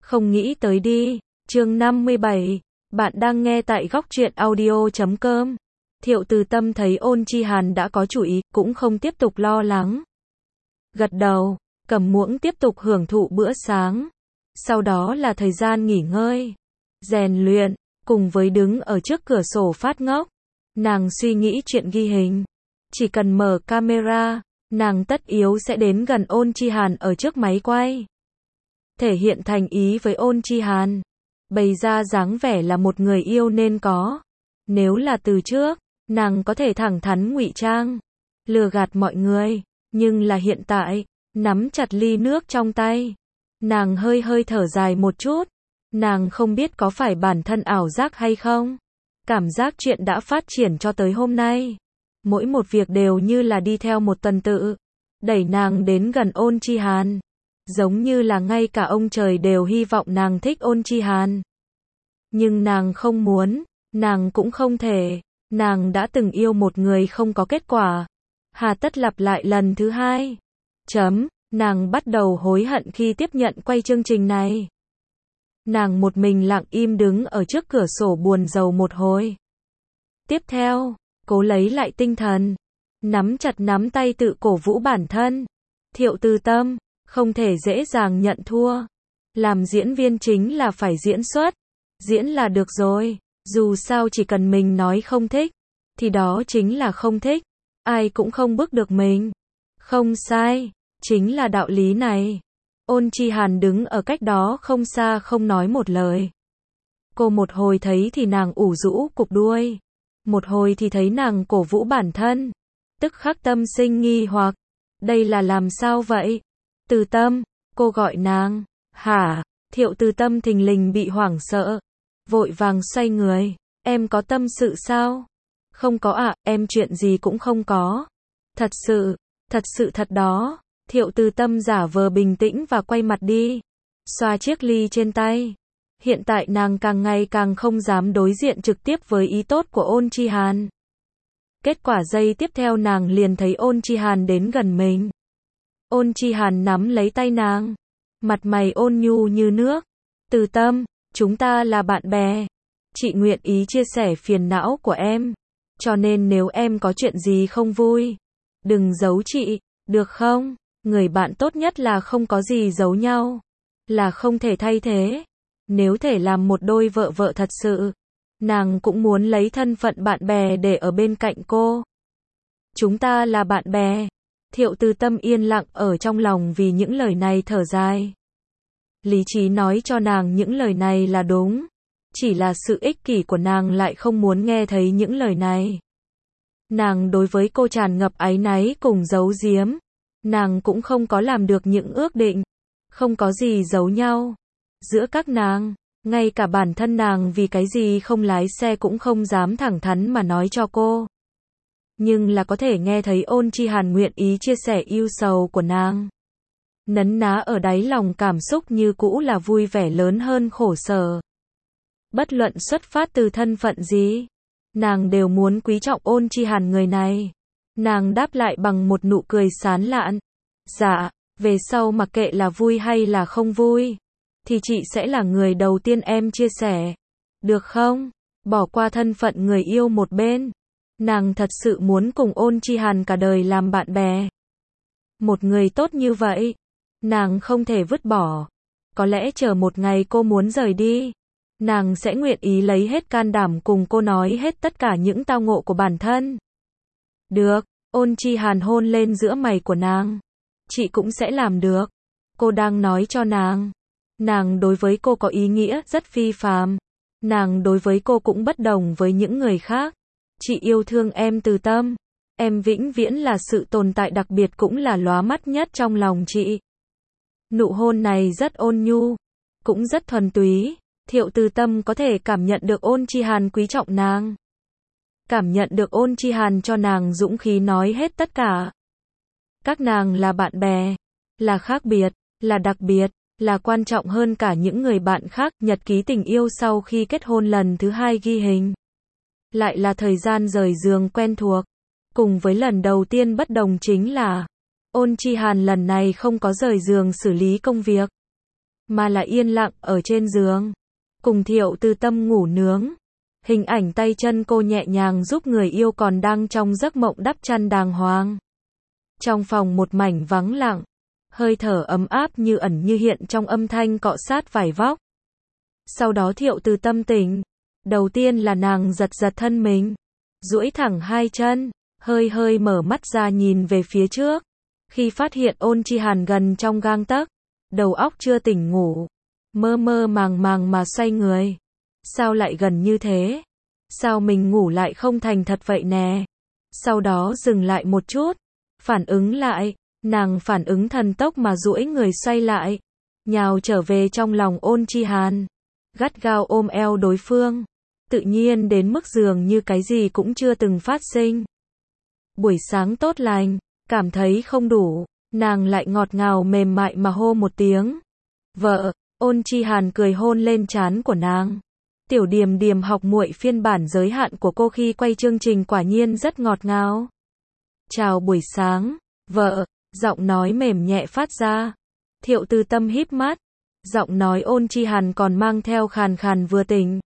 Không nghĩ tới đi. Chương 57. Bạn đang nghe tại góc truyện audio.com. Thiệu Từ Tâm thấy Ôn Chi Hàn đã có chủ ý, cũng không tiếp tục lo lắng. Gật đầu, cầm muỗng tiếp tục hưởng thụ bữa sáng. Sau đó là thời gian nghỉ ngơi, rèn luyện, cùng với đứng ở trước cửa sổ phát ngốc. Nàng suy nghĩ chuyện ghi hình. Chỉ cần mở camera, nàng tất yếu sẽ đến gần Ôn Chi Hàn ở trước máy quay. Thể hiện thành ý với Ôn Chi Hàn. Bày ra dáng vẻ là một người yêu nên có. Nếu là từ trước, nàng có thể thẳng thắn ngụy trang, lừa gạt mọi người. Nhưng là hiện tại, nắm chặt ly nước trong tay. Nàng hơi hơi thở dài một chút. Nàng không biết có phải bản thân ảo giác hay không. Cảm giác chuyện đã phát triển cho tới hôm nay. Mỗi một việc đều như là đi theo một tuần tự. Đẩy nàng đến gần Ôn Chi Hàn. Giống như là ngay cả ông trời đều hy vọng nàng thích Ôn Chi Hàn. Nhưng nàng không muốn, nàng cũng không thể. Nàng đã từng yêu một người không có kết quả. Hà tất lặp lại lần thứ hai. Nàng bắt đầu hối hận khi tiếp nhận quay chương trình này. Nàng một mình lặng im đứng ở trước cửa sổ buồn rầu một hồi. Tiếp theo, cố lấy lại tinh thần. Nắm chặt nắm tay tự cổ vũ bản thân. Thiệu Từ Tâm, không thể dễ dàng nhận thua. Làm diễn viên chính là phải diễn xuất. Diễn là được rồi. Dù sao chỉ cần mình nói không thích, thì đó chính là không thích. Ai cũng không bức được mình. Không sai, chính là đạo lý này. Ôn Chi Hàn đứng ở cách đó không xa không nói một lời. Cô một hồi thấy thì nàng ủ rũ cụp đuôi. Một hồi thì thấy nàng cổ vũ bản thân. Tức khắc tâm sinh nghi hoặc. Đây là làm sao vậy? Từ Tâm, cô gọi nàng. Hả? Thiệu Từ Tâm thình lình bị hoảng sợ. Vội vàng xoay người. Em có tâm sự sao? Không có ạ, em chuyện gì cũng không có. Thật sự thật đó. Thiệu Từ Tâm giả vờ bình tĩnh và quay mặt đi. Xoa chiếc ly trên tay. Hiện tại nàng càng ngày càng không dám đối diện trực tiếp với ý tốt của Ôn Chi Hàn. Kết quả giây tiếp theo nàng liền thấy Ôn Chi Hàn đến gần mình. Ôn Chi Hàn nắm lấy tay nàng. Mặt mày ôn nhu như nước. Từ Tâm, chúng ta là bạn bè. Chị nguyện ý chia sẻ phiền não của em. Cho nên nếu em có chuyện gì không vui, đừng giấu chị, được không? Người bạn tốt nhất là không có gì giấu nhau. Là không thể thay thế. Nếu thể làm một đôi vợ vợ thật sự, nàng cũng muốn lấy thân phận bạn bè để ở bên cạnh cô. Chúng ta là bạn bè. Thiệu Từ Tâm yên lặng ở trong lòng vì những lời này thở dài. Lý trí nói cho nàng những lời này là đúng. Chỉ là sự ích kỷ của nàng lại không muốn nghe thấy những lời này. Nàng đối với cô tràn ngập áy náy cùng giấu giếm. Nàng cũng không có làm được những ước định. Không có gì giấu nhau. Giữa các nàng, ngay cả bản thân nàng vì cái gì không lái xe cũng không dám thẳng thắn mà nói cho cô. Nhưng là có thể nghe thấy Ôn Chi Hàn nguyện ý chia sẻ ưu sầu của nàng. Nấn ná ở đáy lòng cảm xúc như cũ là vui vẻ lớn hơn khổ sở. Bất luận xuất phát từ thân phận gì, nàng đều muốn quý trọng Ôn Chi Hàn người này. Nàng đáp lại bằng một nụ cười sán lạn. Dạ, về sau mặc kệ là vui hay là không vui, thì chị sẽ là người đầu tiên em chia sẻ. Được không? Bỏ qua thân phận người yêu một bên. Nàng thật sự muốn cùng Ôn Chi Hàn cả đời làm bạn bè. Một người tốt như vậy, nàng không thể vứt bỏ. Có lẽ chờ một ngày cô muốn rời đi, nàng sẽ nguyện ý lấy hết can đảm cùng cô nói hết tất cả những tao ngộ của bản thân. Được, Ôn Chi Hàn hôn lên giữa mày của nàng. Chị cũng sẽ làm được. Cô đang nói cho nàng. Nàng đối với cô có ý nghĩa rất phi phàm. Nàng đối với cô cũng bất đồng với những người khác. Chị yêu thương em Từ Tâm. Em vĩnh viễn là sự tồn tại đặc biệt cũng là lóa mắt nhất trong lòng chị. Nụ hôn này rất ôn nhu, cũng rất thuần túy. Thiệu Từ Tâm có thể cảm nhận được Ôn Chi Hàn quý trọng nàng. Cảm nhận được Ôn Chi Hàn cho nàng dũng khí nói hết tất cả. Các nàng là bạn bè, là khác biệt, là đặc biệt, là quan trọng hơn cả những người bạn khác. Nhật ký tình yêu sau khi kết hôn lần thứ hai ghi hình. Lại là thời gian rời giường quen thuộc. Cùng với lần đầu tiên bất đồng chính là Ôn Chi Hàn lần này không có rời giường xử lý công việc. mà là yên lặng ở trên giường, cùng Thiệu Từ Tâm ngủ nướng. Hình ảnh tay chân cô nhẹ nhàng giúp người yêu còn đang trong giấc mộng đắp chăn đàng hoàng. Trong phòng một mảnh vắng lặng, hơi thở ấm áp như ẩn như hiện trong âm thanh cọ sát vải vóc. Sau đó Thiệu Từ Tâm tỉnh. Đầu tiên là nàng giật giật thân mình, duỗi thẳng hai chân, hơi hơi mở mắt ra nhìn về phía trước. Khi phát hiện Ôn Chi Hàn gần trong gang tấc, đầu óc chưa tỉnh ngủ, mơ mơ màng màng mà xoay người. Sao lại gần như thế? Sao mình ngủ lại không thành thật vậy nè? Sau đó dừng lại một chút, phản ứng lại, nàng phản ứng thần tốc mà duỗi người xoay lại, nhào trở về trong lòng Ôn Chi Hàn, gắt gao ôm eo đối phương, tự nhiên đến mức dường như cái gì cũng chưa từng phát sinh. Buổi sáng tốt lành, cảm thấy không đủ, nàng lại ngọt ngào mềm mại mà hô một tiếng. Vợ, Ôn Chi Hàn cười hôn lên trán của nàng. Tiểu Điềm Điềm học muội phiên bản giới hạn của cô khi quay chương trình quả nhiên rất ngọt ngào. Chào buổi sáng, vợ, giọng nói mềm nhẹ phát ra. Thiệu Từ Tâm híp mắt, giọng nói Ôn Chi Hàn còn mang theo khàn khàn vừa tỉnh.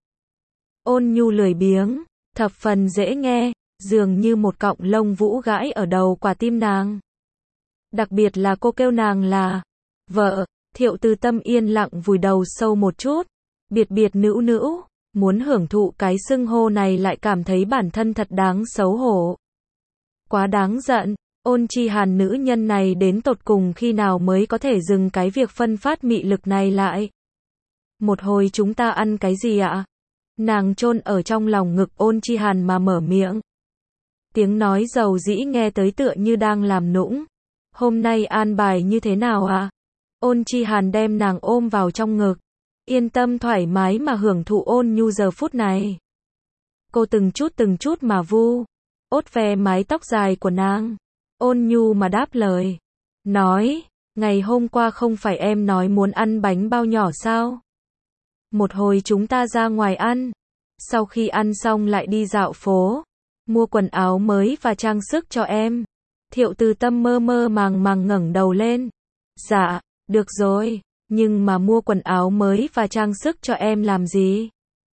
Ôn nhu lười biếng, thập phần dễ nghe, dường như một cọng lông vũ gãi ở đầu quả tim nàng. Đặc biệt là cô kêu nàng là vợ, Thiệu Từ Tâm yên lặng vùi đầu sâu một chút, biệt biệt nữu nữu, muốn hưởng thụ cái xưng hô này lại cảm thấy bản thân thật đáng xấu hổ. Quá đáng giận, Ôn Chi Hàn nữ nhân này đến tột cùng khi nào mới có thể dừng cái việc phân phát mị lực này lại. Một hồi chúng ta ăn cái gì ạ? Nàng chôn ở trong lòng ngực Ôn Chi Hàn mà mở miệng. Tiếng nói dầu dĩ nghe tới tựa như đang làm nũng. Hôm nay an bài như thế nào ạ? Ôn Chi Hàn đem nàng ôm vào trong ngực, yên tâm thoải mái mà hưởng thụ ôn nhu giờ phút này. Cô từng chút mà ốt ve mái tóc dài của nàng, ôn nhu mà đáp lời. Nói, ngày hôm qua không phải em nói muốn ăn bánh bao nhỏ sao? Một hồi chúng ta ra ngoài ăn, sau khi ăn xong lại đi dạo phố, mua quần áo mới và trang sức cho em. Thiệu Từ Tâm mơ mơ màng màng ngẩng đầu lên. Dạ, được rồi, nhưng mà mua quần áo mới và trang sức cho em làm gì?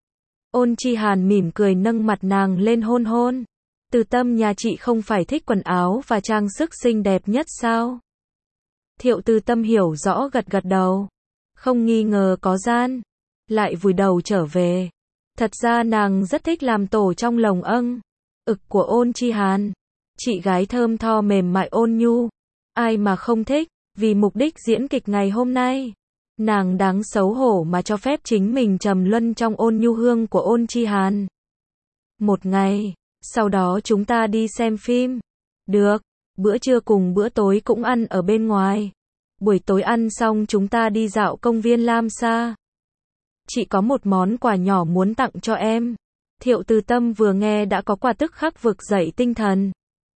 Ôn Chi Hàn mỉm cười nâng mặt nàng lên hôn hôn. Từ Tâm nhà chị không phải thích quần áo và trang sức xinh đẹp nhất sao? Thiệu Từ Tâm hiểu rõ gật gật đầu. Không nghi ngờ có gian. Lại vùi đầu trở về. Thật ra nàng rất thích làm tổ trong lồng ực của Ôn Chi Hàn. Chị gái thơm tho mềm mại ôn nhu. Ai mà không thích, vì mục đích diễn kịch ngày hôm nay. Nàng đáng xấu hổ mà cho phép chính mình trầm luân trong ôn nhu hương của Ôn Chi Hàn. Một ngày, sau đó chúng ta đi xem phim. Được, bữa trưa cùng bữa tối cũng ăn ở bên ngoài. Buổi tối ăn xong chúng ta đi dạo công viên Lam Sa. Chị có một món quà nhỏ muốn tặng cho em. Thiệu Từ Tâm vừa nghe đã có quà tức khắc vực dậy tinh thần.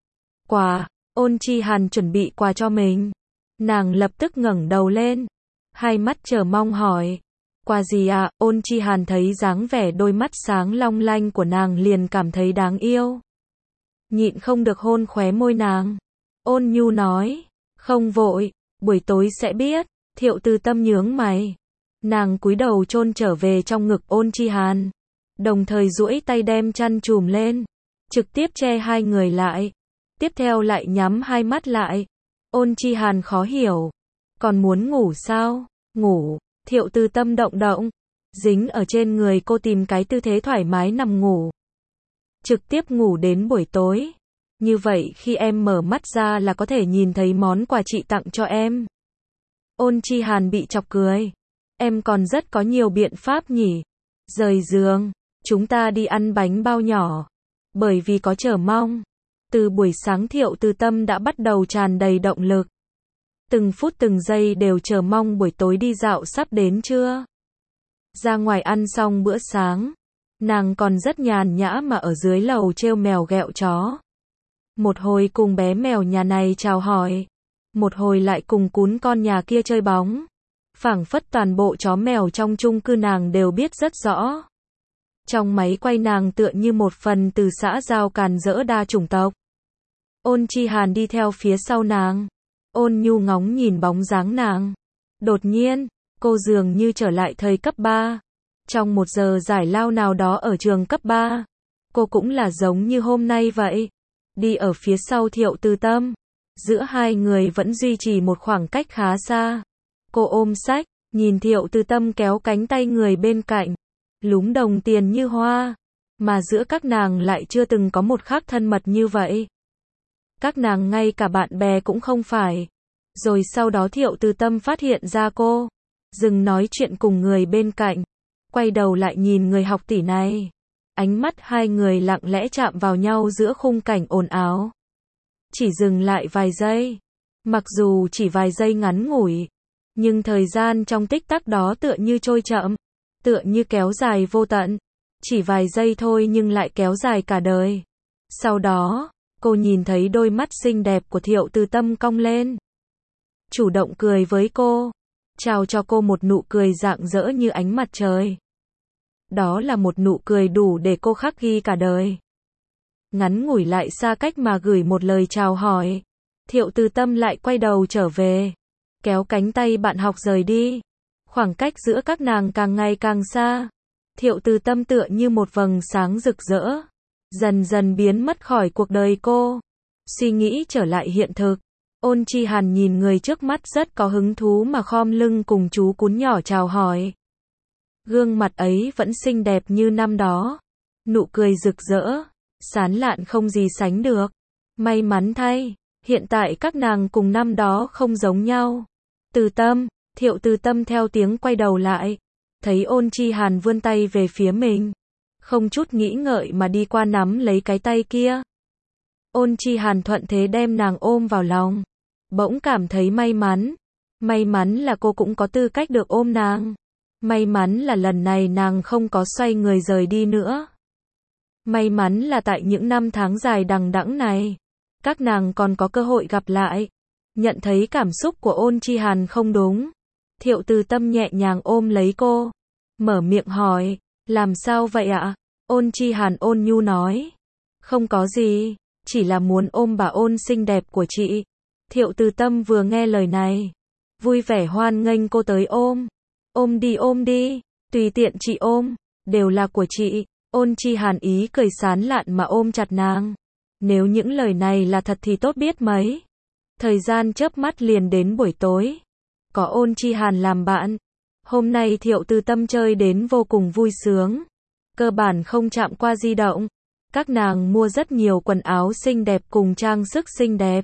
Quà, Ôn Chi Hàn chuẩn bị quà cho mình. Nàng lập tức ngẩng đầu lên, hai mắt chờ mong hỏi. Quà gì ạ? Ôn Chi Hàn thấy dáng vẻ đôi mắt sáng long lanh của nàng liền cảm thấy đáng yêu. Nhịn không được hôn khóe môi nàng. Ôn nhu nói, không vội, buổi tối sẽ biết. Thiệu Từ Tâm nhướng mày. Nàng cúi đầu chôn trở về trong ngực Ôn Chi Hàn, đồng thời duỗi tay đem chăn trùm lên, trực tiếp che hai người lại. Tiếp theo lại nhắm hai mắt lại. Ôn Chi Hàn khó hiểu. Còn muốn ngủ sao? Ngủ. Thiệu Từ Tâm động động, dính ở trên người cô tìm cái tư thế thoải mái nằm ngủ. Trực tiếp ngủ đến buổi tối. Như vậy khi em mở mắt ra là có thể nhìn thấy món quà chị tặng cho em. Ôn Chi Hàn bị chọc cười. Em còn rất có nhiều biện pháp nhỉ. Rời giường, chúng ta đi ăn bánh bao nhỏ. Bởi vì có chờ mong. Từ buổi sáng Thiệu Từ Tâm đã bắt đầu tràn đầy động lực. Từng phút từng giây đều chờ mong buổi tối đi dạo sắp đến chưa. Ra ngoài ăn xong bữa sáng, nàng còn rất nhàn nhã mà ở dưới lầu trêu mèo ghẹo chó. Một hồi cùng bé mèo nhà này chào hỏi, một hồi lại cùng cún con nhà kia chơi bóng. Phảng phất toàn bộ chó mèo trong chung cư nàng đều biết rất rõ. Trong máy quay nàng tựa như một phần từ xã giao càn rỡ đa chủng tộc. Ôn Chi Hàn đi theo phía sau nàng. Ôn nhu ngóng nhìn bóng dáng nàng. Đột nhiên, Cô dường như trở lại thời cấp 3. Trong một giờ giải lao nào đó ở trường cấp 3, cô cũng là giống như hôm nay vậy. Đi ở phía sau Thiệu Từ Tâm. Giữa hai người vẫn duy trì một khoảng cách khá xa. Cô ôm sách, nhìn Thiệu Từ Tâm kéo cánh tay người bên cạnh. Lúm đồng tiền như hoa. Mà giữa các nàng lại chưa từng có một khắc thân mật như vậy. Các nàng ngay cả bạn bè cũng không phải. Rồi sau đó Thiệu Từ Tâm phát hiện ra cô. Dừng nói chuyện cùng người bên cạnh. Quay đầu lại nhìn người học tỷ này. Ánh mắt hai người lặng lẽ chạm vào nhau giữa khung cảnh ồn ào. Chỉ dừng lại vài giây. Mặc dù chỉ vài giây ngắn ngủi. Nhưng thời gian trong tích tắc đó tựa như trôi chậm. Tựa như kéo dài vô tận. Chỉ vài giây thôi nhưng lại kéo dài cả đời. Sau đó, cô nhìn thấy đôi mắt xinh đẹp của Thiệu Từ Tâm cong lên. Chủ động cười với cô. Trao cho cô một nụ cười rạng rỡ như ánh mặt trời. Đó là một nụ cười đủ để cô khắc ghi cả đời. Ngắn ngủi lại xa cách mà gửi một lời chào hỏi. Thiệu Từ Tâm lại quay đầu trở về. Kéo cánh tay bạn học rời đi. Khoảng cách giữa các nàng càng ngày càng xa. Thiệu Từ Tâm tựa như một vầng sáng rực rỡ. Dần dần biến mất khỏi cuộc đời cô. Suy nghĩ trở lại hiện thực. Ôn Chi Hàn nhìn người trước mắt rất có hứng thú mà khom lưng cùng chú cún nhỏ chào hỏi. Gương mặt ấy vẫn xinh đẹp như năm đó. Nụ cười rực rỡ, sán lạn không gì sánh được. May mắn thay, hiện tại các nàng cùng năm đó không giống nhau. Từ Tâm, Thiệu Từ Tâm theo tiếng quay đầu lại. Thấy Ôn Chi Hàn vươn tay về phía mình. Không chút nghĩ ngợi mà đi qua nắm lấy cái tay kia. Ôn Chi Hàn thuận thế đem nàng ôm vào lòng. Bỗng cảm thấy may mắn. May mắn là cô cũng có tư cách được ôm nàng. May mắn là lần này nàng không có xoay người rời đi nữa. May mắn là tại những năm tháng dài đằng đẵng này, các nàng còn có cơ hội gặp lại. Nhận thấy cảm xúc của Ôn Chi Hàn không đúng. Thiệu Từ Tâm nhẹ nhàng ôm lấy cô. Mở miệng hỏi, làm sao vậy ạ? Ôn Chi Hàn ôn nhu nói. Không có gì, chỉ là muốn ôm bà Ôn xinh đẹp của chị. Thiệu Từ Tâm vừa nghe lời này, vui vẻ hoan nghênh cô tới ôm. Ôm đi, tùy tiện chị ôm, đều là của chị. Ôn Chi Hàn ý cười sán lạn mà ôm chặt nàng. Nếu những lời này là thật thì tốt biết mấy. Thời gian chớp mắt liền đến buổi tối. Có Ôn Chi Hàn làm bạn. Hôm nay Thiệu Từ Tâm chơi đến vô cùng vui sướng. Cơ bản không chạm qua di động. Các nàng mua rất nhiều quần áo xinh đẹp cùng trang sức xinh đẹp.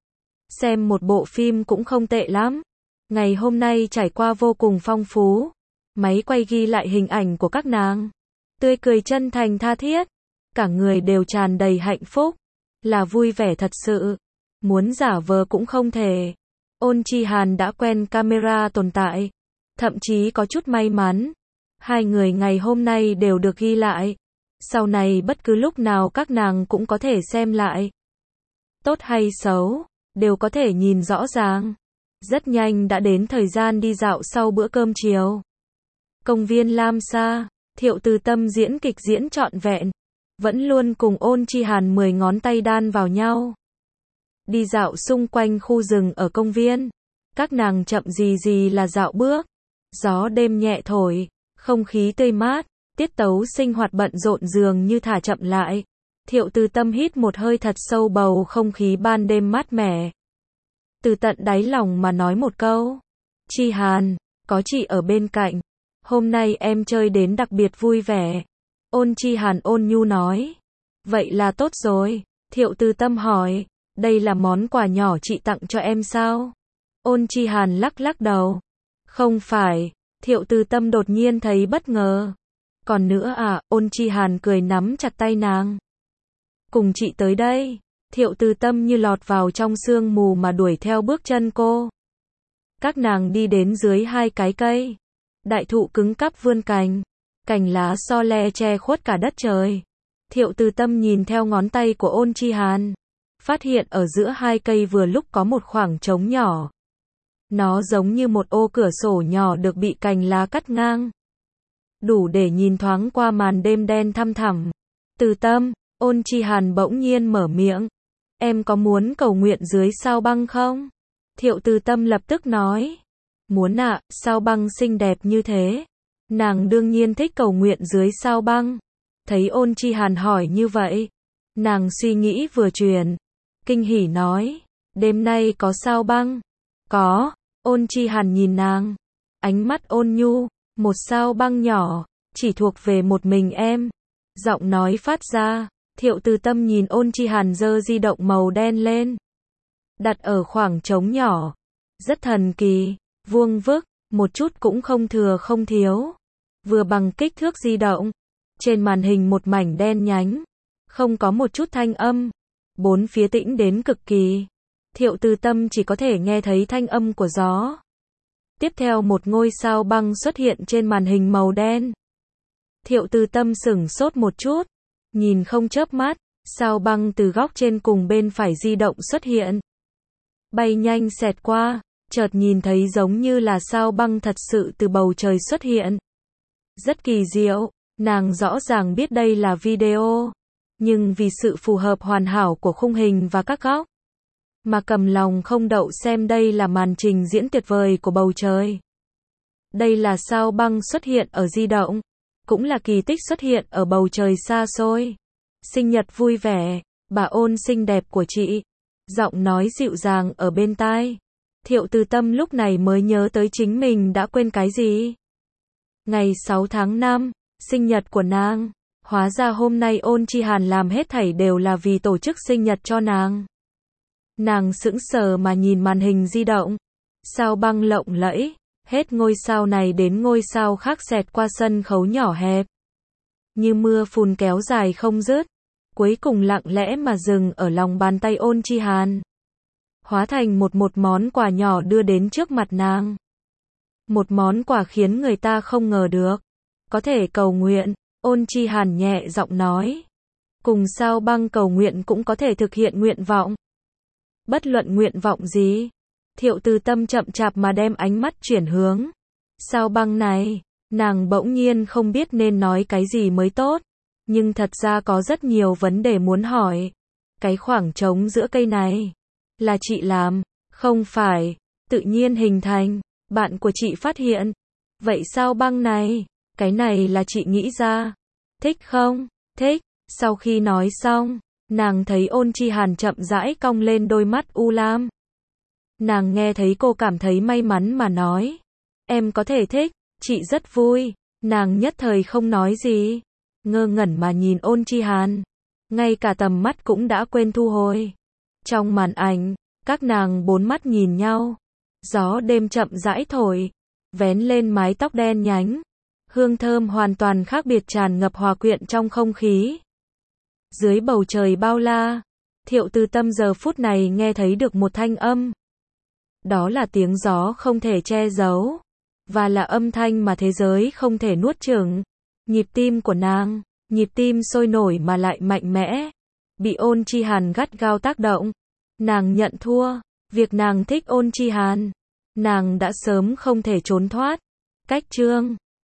Xem một bộ phim cũng không tệ lắm. Ngày hôm nay trải qua vô cùng phong phú. Máy quay ghi lại hình ảnh của các nàng. Tươi cười chân thành tha thiết. Cả người đều tràn đầy hạnh phúc. Là vui vẻ thật sự. Muốn giả vờ cũng không thể. Ôn Chi Hàn đã quen camera tồn tại. Thậm chí có chút may mắn. Hai người ngày hôm nay đều được ghi lại. Sau này bất cứ lúc nào các nàng cũng có thể xem lại. Tốt hay xấu, đều có thể nhìn rõ ràng. Rất nhanh đã đến thời gian đi dạo sau bữa cơm chiều. Công viên Lam Sa, Thiệu Từ Tâm diễn kịch diễn trọn vẹn. Vẫn luôn cùng Ôn Chi Hàn 10 ngón tay đan vào nhau. Đi dạo xung quanh khu rừng ở công viên. Các nàng chậm gì là dạo bước. Gió đêm nhẹ thổi, không khí tươi mát, tiết tấu sinh hoạt bận rộn dường như thả chậm lại. Thiệu Từ Tâm hít một hơi thật sâu bầu không khí ban đêm mát mẻ. Từ tận đáy lòng mà nói một câu. Chi Hàn, có chị ở bên cạnh. Hôm nay em chơi đến đặc biệt vui vẻ. Ôn Chi Hàn ôn nhu nói. Vậy là tốt rồi. Thiệu Từ Tâm hỏi. Đây là món quà nhỏ chị tặng cho em sao? Ôn Chi Hàn lắc lắc đầu. Không phải. Thiệu Từ Tâm đột nhiên thấy bất ngờ. Còn nữa à? Ôn Chi Hàn cười nắm chặt tay nàng. Cùng chị tới đây. Thiệu Từ Tâm như lọt vào trong sương mù mà đuổi theo bước chân cô. Các nàng đi đến dưới hai cái cây. Đại thụ cứng cáp vươn cành. Cành lá so le che khuất cả đất trời. Thiệu Từ Tâm nhìn theo ngón tay của Ôn Chi Hàn. Phát hiện ở giữa hai cây vừa lúc có một khoảng trống nhỏ. Nó giống như một ô cửa sổ nhỏ được bị cành lá cắt ngang. Đủ để nhìn thoáng qua màn đêm đen thăm thẳm. Từ Tâm, Ôn Chi Hàn bỗng nhiên mở miệng. Em có muốn cầu nguyện dưới sao băng không? Thiệu Từ Tâm lập tức nói. Muốn ạ, sao băng xinh đẹp như thế? Nàng đương nhiên thích cầu nguyện dưới sao băng. Thấy Ôn Chi Hàn hỏi như vậy, nàng suy nghĩ vừa chuyển, kinh hỉ nói, đêm nay có sao băng? Có. Ôn Chi Hàn nhìn nàng, ánh mắt ôn nhu, một sao băng nhỏ, chỉ thuộc về một mình em. Giọng nói phát ra, Thiệu Từ Tâm nhìn Ôn Chi Hàn giơ di động màu đen lên, đặt ở khoảng trống nhỏ, rất thần kỳ, vuông vức, một chút cũng không thừa không thiếu, vừa bằng kích thước di động. Trên màn hình một mảnh đen nhánh, không có một chút thanh âm, bốn phía tĩnh đến cực kỳ. Thiệu Từ Tâm chỉ có thể nghe thấy thanh âm của gió. Tiếp theo một ngôi sao băng xuất hiện trên màn hình màu đen. Thiệu Từ Tâm sửng sốt một chút, nhìn không chớp mắt, sao băng từ góc trên cùng bên phải di động xuất hiện. Bay nhanh xẹt qua, chợt nhìn thấy giống như là sao băng thật sự từ bầu trời xuất hiện. Rất kỳ diệu, nàng rõ ràng biết đây là video, nhưng vì sự phù hợp hoàn hảo của khung hình và các góc, mà cầm lòng không đậu xem đây là màn trình diễn tuyệt vời của bầu trời. Đây là sao băng xuất hiện ở di động, cũng là kỳ tích xuất hiện ở bầu trời xa xôi. Sinh nhật vui vẻ, bà Ôn xinh đẹp của chị. Giọng nói dịu dàng ở bên tai. Thiệu Từ Tâm lúc này mới nhớ tới chính mình đã quên cái gì. Ngày 6 tháng 5, sinh nhật của nàng. Hóa ra hôm nay Ôn Chi Hàn làm hết thảy đều là vì tổ chức sinh nhật cho nàng. Nàng sững sờ mà nhìn màn hình di động. Sao băng lộng lẫy, hết ngôi sao này đến ngôi sao khác xẹt qua sân khấu nhỏ hẹp. Như mưa phùn kéo dài không dứt, cuối cùng lặng lẽ mà dừng ở lòng bàn tay Ôn Chi Hàn. Hóa thành một món quà nhỏ đưa đến trước mặt nàng. Một món quà khiến người ta không ngờ được. Có thể cầu nguyện, Ôn Chi Hàn nhẹ giọng nói. Cùng sao băng cầu nguyện cũng có thể thực hiện nguyện vọng. Bất luận nguyện vọng gì. Thiệu Từ Tâm chậm chạp mà đem ánh mắt chuyển hướng. Sao băng này, nàng bỗng nhiên không biết nên nói cái gì mới tốt. Nhưng thật ra có rất nhiều vấn đề muốn hỏi. Cái khoảng trống giữa cây này, là chị làm, không phải, tự nhiên hình thành, bạn của chị phát hiện. Vậy sao băng này, cái này là chị nghĩ ra. Thích không? Thích. Sau khi nói xong, nàng thấy Ôn Chi Hàn chậm rãi cong lên đôi mắt u lam. Nàng nghe thấy cô cảm thấy may mắn mà nói. Em có thể thích, chị rất vui. Nàng nhất thời không nói gì. Ngơ ngẩn mà nhìn Ôn Chi Hàn. Ngay cả tầm mắt cũng đã quên thu hồi. Trong màn ảnh, các nàng bốn mắt nhìn nhau. Gió đêm chậm rãi thổi, vén lên mái tóc đen nhánh. Hương thơm hoàn toàn khác biệt tràn ngập hòa quyện trong không khí. Dưới bầu trời bao la, Thiệu Từ Tâm giờ phút này nghe thấy được một thanh âm. Đó là tiếng gió không thể che giấu, và là âm thanh mà thế giới không thể nuốt chửng. Nhịp tim của nàng, nhịp tim sôi nổi mà lại mạnh mẽ, bị Ôn Chi Hàn gắt gao tác động. Nàng nhận thua, việc nàng thích Ôn Chi Hàn, nàng đã sớm không thể trốn thoát. Cách chương